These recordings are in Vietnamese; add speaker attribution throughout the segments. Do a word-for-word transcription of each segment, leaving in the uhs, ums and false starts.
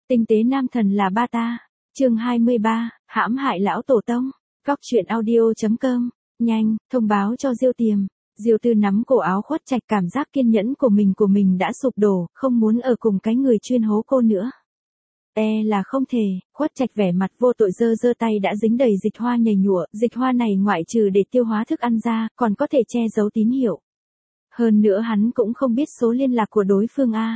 Speaker 1: Tinh tế nam thần là ba ta. Chương hai mươi ba, hãm hại lão tổ tông. Góc truyện audio.com. Nhanh, thông báo cho Diêu Tiềm. Diêu Tư nắm cổ áo Khuất Trạch, cảm giác kiên nhẫn của mình của mình đã sụp đổ, không muốn ở cùng cái người chuyên hố cô nữa. E là không thể. Khuất Trạch vẻ mặt vô tội, giơ giơ tay đã dính đầy dịch hoa nhầy nhụa, dịch hoa này ngoại trừ để tiêu hóa thức ăn ra, còn có thể che giấu tín hiệu. Hơn nữa hắn cũng không biết số liên lạc của đối phương a.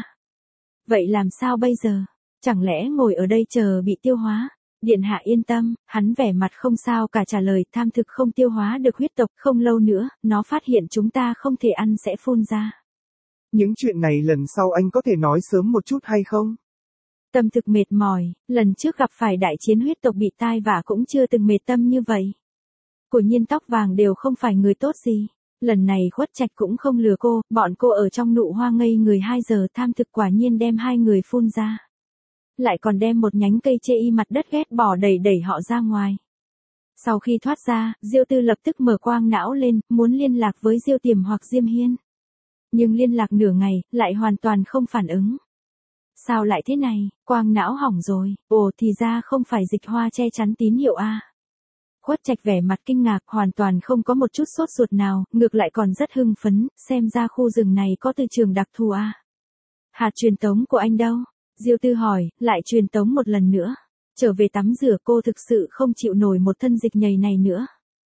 Speaker 1: Vậy làm sao bây giờ? Chẳng lẽ ngồi ở đây chờ bị tiêu hóa? Điện hạ yên tâm, hắn vẻ mặt không sao cả trả lời, tham thực không tiêu hóa được huyết tộc, không lâu nữa, nó phát hiện chúng ta không thể ăn sẽ phun ra.
Speaker 2: Những chuyện này lần sau anh có thể nói sớm một chút hay không?
Speaker 1: Tâm thực mệt mỏi, lần trước gặp phải đại chiến huyết tộc bị tai vạ cũng chưa từng mệt tâm như vậy. Của Nhiên tóc vàng đều không phải người tốt gì. Lần này Khuất Trạch cũng không lừa cô, bọn cô ở trong nụ hoa ngây người hai giờ, tham thực quả nhiên đem hai người phun ra. Lại còn đem một nhánh cây chê y mặt đất ghét bỏ đẩy đẩy họ ra ngoài. Sau khi thoát ra, Diêu Tư lập tức mở quang não lên, muốn liên lạc với Diêu Tiềm hoặc Diêm Hiên. Nhưng liên lạc nửa ngày, lại hoàn toàn không phản ứng. Sao lại thế này, quang não hỏng rồi, ồ thì ra không phải dịch hoa che chắn tín hiệu a. Khuất Trạch vẻ mặt kinh ngạc, hoàn toàn không có một chút sốt ruột nào, ngược lại còn rất hưng phấn, xem ra khu rừng này có từ trường đặc thù a. Hạt truyền tống của anh đâu? Diêu Tư hỏi, lại truyền tống một lần nữa. Trở về tắm rửa, cô thực sự không chịu nổi một thân dịch nhầy này nữa.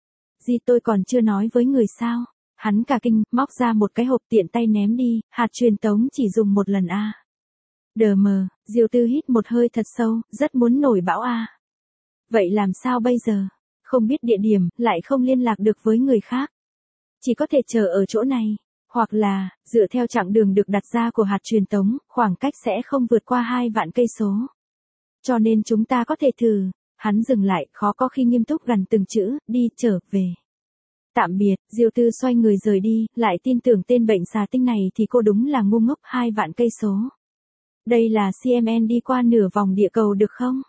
Speaker 1: Gì tôi còn chưa nói với người sao? Hắn cả kinh, móc ra một cái hộp tiện tay ném đi, hạt truyền tống chỉ dùng một lần a. Đờ mờ, Diêu Tư hít một hơi thật sâu, rất muốn nổi bão a. Vậy làm sao bây giờ? Không biết địa điểm, lại không liên lạc được với người khác. Chỉ có thể chờ ở chỗ này. Hoặc là, dựa theo chặng đường được đặt ra của hạt truyền tống, khoảng cách sẽ không vượt qua hai vạn cây số. Cho nên chúng ta có thể thử. Hắn dừng lại, khó có khi nghiêm túc gần từng chữ, đi, trở về. Tạm biệt, Diêu Tư xoay người rời đi, lại tin tưởng tên bệnh xà tinh này thì cô đúng là ngu ngốc, hai vạn cây số. Đây là xê em en đi qua nửa vòng địa cầu được không?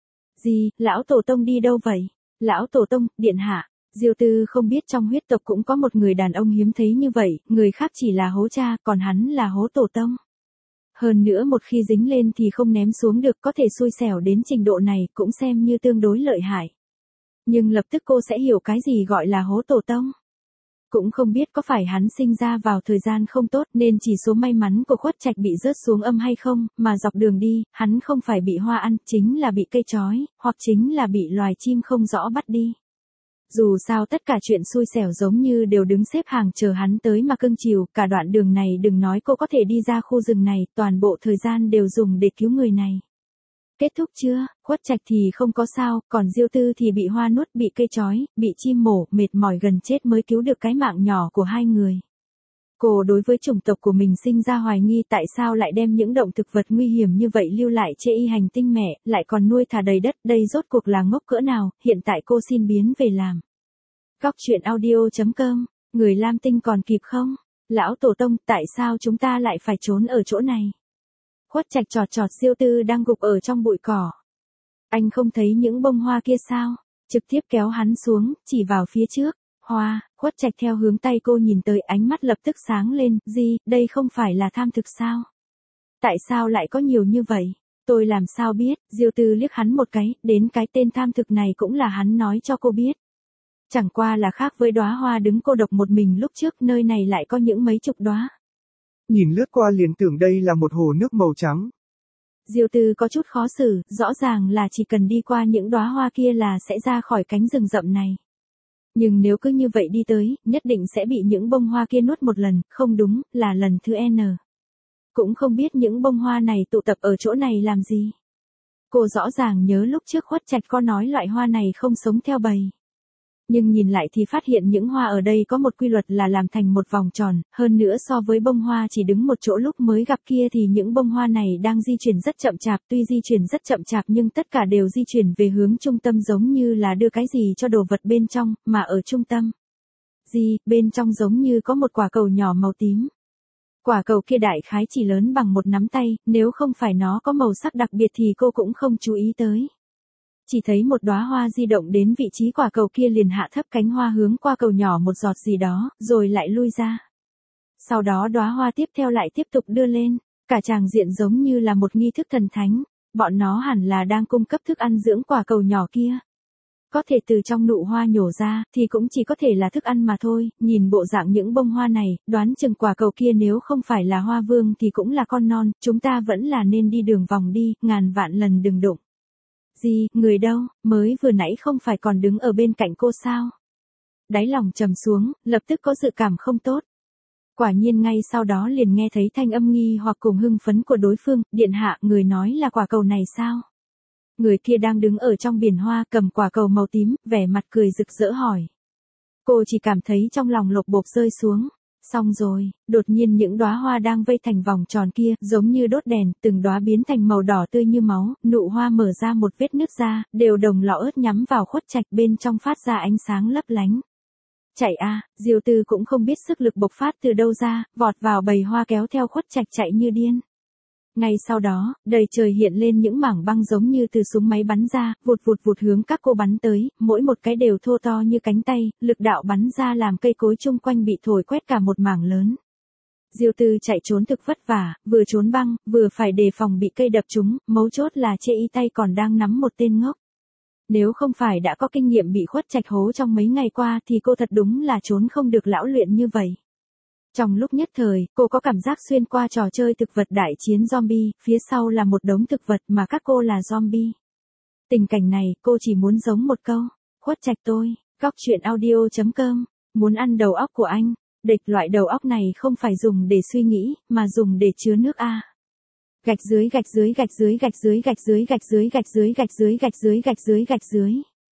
Speaker 1: Gì, lão tổ tông đi đâu vậy? Lão tổ tông, điện hạ. Diêu Tư không biết trong huyết tộc cũng có một người đàn ông hiếm thấy như vậy, người khác chỉ là hố cha, còn hắn là hố tổ tông. Hơn nữa một khi dính lên thì không ném xuống được, có thể xui xẻo đến trình độ này, cũng xem như tương đối lợi hại. Nhưng lập tức cô sẽ hiểu cái gì gọi là hố tổ tông. Cũng không biết có phải hắn sinh ra vào thời gian không tốt nên chỉ số may mắn của Khuất Trạch bị rớt xuống âm hay không, mà dọc đường đi, hắn không phải bị hoa ăn, chính là bị cây trói, hoặc chính là bị loài chim không rõ bắt đi. Dù sao tất cả chuyện xui xẻo giống như đều đứng xếp hàng chờ hắn tới mà cưng chiều, cả đoạn đường này đừng nói cô có thể đi ra khu rừng này, toàn bộ thời gian đều dùng để cứu người này. Kết thúc chưa? Khuất Trạch thì không có sao, còn Diêu Tư thì bị hoa nuốt, bị cây trói, bị chim mổ, mệt mỏi gần chết mới cứu được cái mạng nhỏ của hai người. Cô đối với chủng tộc của mình sinh ra hoài nghi tại sao lại đem những động thực vật nguy hiểm như vậy lưu lại trên y hành tinh mẹ, lại còn nuôi thả đầy đất, đây rốt cuộc là ngốc cỡ nào, hiện tại cô xin biến về làm. Góc truyện audio.com, người Lam Tinh còn kịp không? Lão tổ tông, tại sao chúng ta lại phải trốn ở chỗ này? Khuất Trạch chọt chọt Diêu Tư đang gục ở trong bụi cỏ. Anh không thấy những bông hoa kia sao? Trực tiếp kéo hắn xuống, chỉ vào phía trước. Hoa, Khuất Trạch theo hướng tay cô nhìn tới, ánh mắt lập tức sáng lên, gì, đây không phải là tham thực sao? Tại sao lại có nhiều như vậy? Tôi làm sao biết? Diêu Tư liếc hắn một cái, đến cái tên tham thực này cũng là hắn nói cho cô biết. Chẳng qua là khác với đóa hoa đứng cô độc một mình lúc trước, nơi này lại có những mấy chục đóa.
Speaker 2: Nhìn lướt qua liền tưởng đây là một hồ nước màu trắng.
Speaker 1: Diêu Tư có chút khó xử, rõ ràng là chỉ cần đi qua những đóa hoa kia là sẽ ra khỏi cánh rừng rậm này. Nhưng nếu cứ như vậy đi tới, nhất định sẽ bị những bông hoa kia nuốt một lần, không đúng, là lần thứ N. Cũng không biết những bông hoa này tụ tập ở chỗ này làm gì. Cô rõ ràng nhớ lúc trước Khuất Trạch có nói loại hoa này không sống theo bầy. Nhưng nhìn lại thì phát hiện những hoa ở đây có một quy luật là làm thành một vòng tròn, hơn nữa so với bông hoa chỉ đứng một chỗ lúc mới gặp kia thì những bông hoa này đang di chuyển rất chậm chạp, tuy di chuyển rất chậm chạp nhưng tất cả đều di chuyển về hướng trung tâm giống như là đưa cái gì cho đồ vật bên trong, mà ở trung tâm. Gì, bên trong giống như có một quả cầu nhỏ màu tím. Quả cầu kia đại khái chỉ lớn bằng một nắm tay, nếu không phải nó có màu sắc đặc biệt thì cô cũng không chú ý tới. Chỉ thấy một đóa hoa di động đến vị trí quả cầu kia liền hạ thấp cánh hoa hướng qua cầu nhỏ một giọt gì đó, rồi lại lui ra. Sau đó đóa hoa tiếp theo lại tiếp tục đưa lên, cả tràng diện giống như là một nghi thức thần thánh. bọn nó hẳn là đang cung cấp thức ăn dưỡng quả cầu nhỏ kia. Có thể từ trong nụ hoa nhổ ra, thì cũng chỉ có thể là thức ăn mà thôi, nhìn bộ dạng những bông hoa này, đoán chừng quả cầu kia nếu không phải là hoa vương thì cũng là con non, chúng ta vẫn là nên đi đường vòng đi, ngàn vạn lần đừng đụng. Gì, người đâu, mới vừa nãy không phải còn đứng ở bên cạnh cô sao? Đáy lòng trầm xuống, lập tức có dự cảm không tốt. Quả nhiên ngay sau đó liền nghe thấy thanh âm nghi hoặc cùng hưng phấn của đối phương, điện hạ, người nói là quả cầu này sao? Người kia đang đứng ở trong biển hoa cầm quả cầu màu tím, vẻ mặt cười rực rỡ hỏi. Cô chỉ cảm thấy trong lòng lột bột rơi xuống. Xong rồi, đột nhiên những đóa hoa đang vây thành vòng tròn kia, giống như đốt đèn, từng đóa biến thành màu đỏ tươi như máu, nụ hoa mở ra một vết nứt ra, đều đồng lọ ớt nhắm vào Khuất Trạch bên trong phát ra ánh sáng lấp lánh. Chạy a, Diêu Tư cũng không biết sức lực bộc phát từ đâu ra, vọt vào bầy hoa kéo theo Khuất Trạch chạy như điên. Ngay sau đó, đầy trời hiện lên những mảng băng giống như từ súng máy bắn ra, vụt vụt vụt hướng các cô bắn tới, mỗi một cái đều thô to như cánh tay, lực đạo bắn ra làm cây cối chung quanh bị thổi quét cả một mảng lớn. Diêu Tư chạy trốn thực vất vả, vừa trốn băng, vừa phải đề phòng bị cây đập trúng, mấu chốt là Chê Y tay còn đang nắm một tên ngốc. Nếu không phải đã có kinh nghiệm bị Khuất Trạch hố trong mấy ngày qua thì cô thật đúng là trốn không được lão luyện như vậy. Trong lúc nhất thời, cô có cảm giác xuyên qua trò chơi thực vật đại chiến zombie, phía sau là một đống thực vật mà các cô là zombie. Tình cảnh này, cô chỉ muốn giống một câu, Khuất Trạch tôi, góc chuyện audio chấm com, muốn ăn đầu óc của anh, địch loại đầu óc này không phải dùng để suy nghĩ, mà dùng để chứa nước a. Gạch dưới gạch dưới gạch dưới gạch dưới gạch dưới gạch dưới gạch dưới gạch dưới gạch dưới gạch dưới gạch dưới.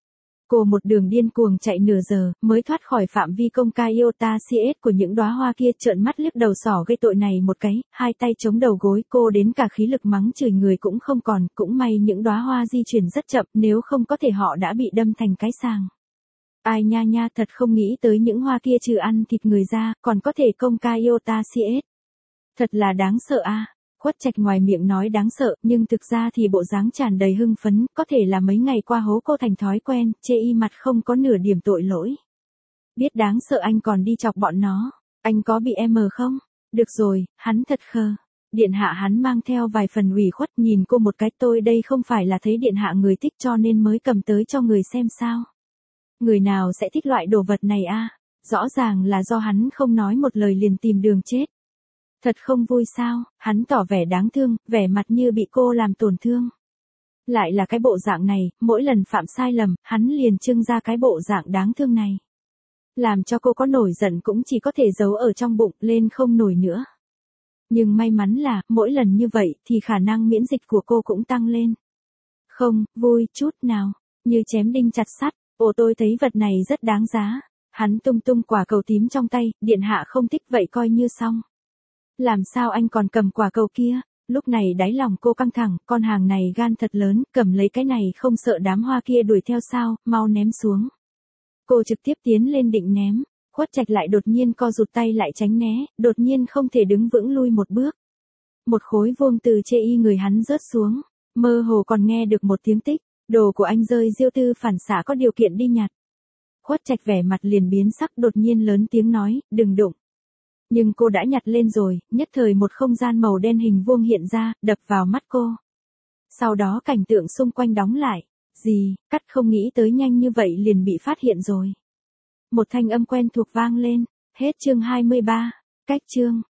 Speaker 1: Cô một đường điên cuồng chạy nửa giờ, mới thoát khỏi phạm vi công ca iota cs của những đóa hoa kia, trợn mắt liếc đầu sỏ gây tội này một cái, hai tay chống đầu gối, cô đến cả khí lực mắng chửi người cũng không còn, cũng may những đóa hoa di chuyển rất chậm, nếu không có thể họ đã bị đâm thành cái sàng. Ai nha nha, thật không nghĩ tới những hoa kia trừ ăn thịt người ra, còn có thể công ca iota cs. Thật là đáng sợ a. Khuất Trạch ngoài miệng nói đáng sợ, nhưng thực ra thì bộ dáng tràn đầy hưng phấn, có thể là mấy ngày qua hố cô thành thói quen, Chê Y mặt không có nửa điểm tội lỗi. Biết đáng sợ anh còn đi chọc bọn nó, anh có bị em không? Được rồi, hắn thật khờ. Điện hạ, hắn mang theo vài phần ủy khuất, nhìn cô một cái, tôi đây không phải là thấy điện hạ người thích cho nên mới cầm tới cho người xem sao. Người nào sẽ thích loại đồ vật này a? Rõ ràng là do hắn không nói một lời liền tìm đường chết. Thật không vui sao, hắn tỏ vẻ đáng thương, vẻ mặt như bị cô làm tổn thương. Lại là cái bộ dạng này, mỗi lần phạm sai lầm, hắn liền trưng ra cái bộ dạng đáng thương này. Làm cho cô có nổi giận cũng chỉ có thể giấu ở trong bụng, lên không nổi nữa. Nhưng may mắn là, mỗi lần như vậy thì khả năng miễn dịch của cô cũng tăng lên. Không, vui chút nào, như chém đinh chặt sắt, ồ tôi thấy vật này rất đáng giá. Hắn tung tung quả cầu tím trong tay, điện hạ không thích vậy coi như xong. Làm sao anh còn cầm quả cầu kia? Lúc này đáy lòng cô căng thẳng, con hàng này gan thật lớn, cầm lấy cái này không sợ đám hoa kia đuổi theo sao, mau ném xuống. Cô trực tiếp tiến lên định ném, Khuất Trạch lại đột nhiên co rụt tay lại tránh né, đột nhiên không thể đứng vững lui một bước. Một khối vuông từ Chê Y người hắn rớt xuống, mơ hồ còn nghe được một tiếng tích, đồ của anh rơi. Diêu Tư phản xạ có điều kiện đi nhặt. Khuất Trạch vẻ mặt liền biến sắc, đột nhiên lớn tiếng nói, đừng đụng. Nhưng cô đã nhặt lên rồi, nhất thời một không gian màu đen hình vuông hiện ra, đập vào mắt cô. Sau đó cảnh tượng xung quanh đóng lại. Gì, cắt không nghĩ tới nhanh như vậy liền bị phát hiện rồi. Một thanh âm quen thuộc vang lên, hết chương hai mươi ba, cách chương.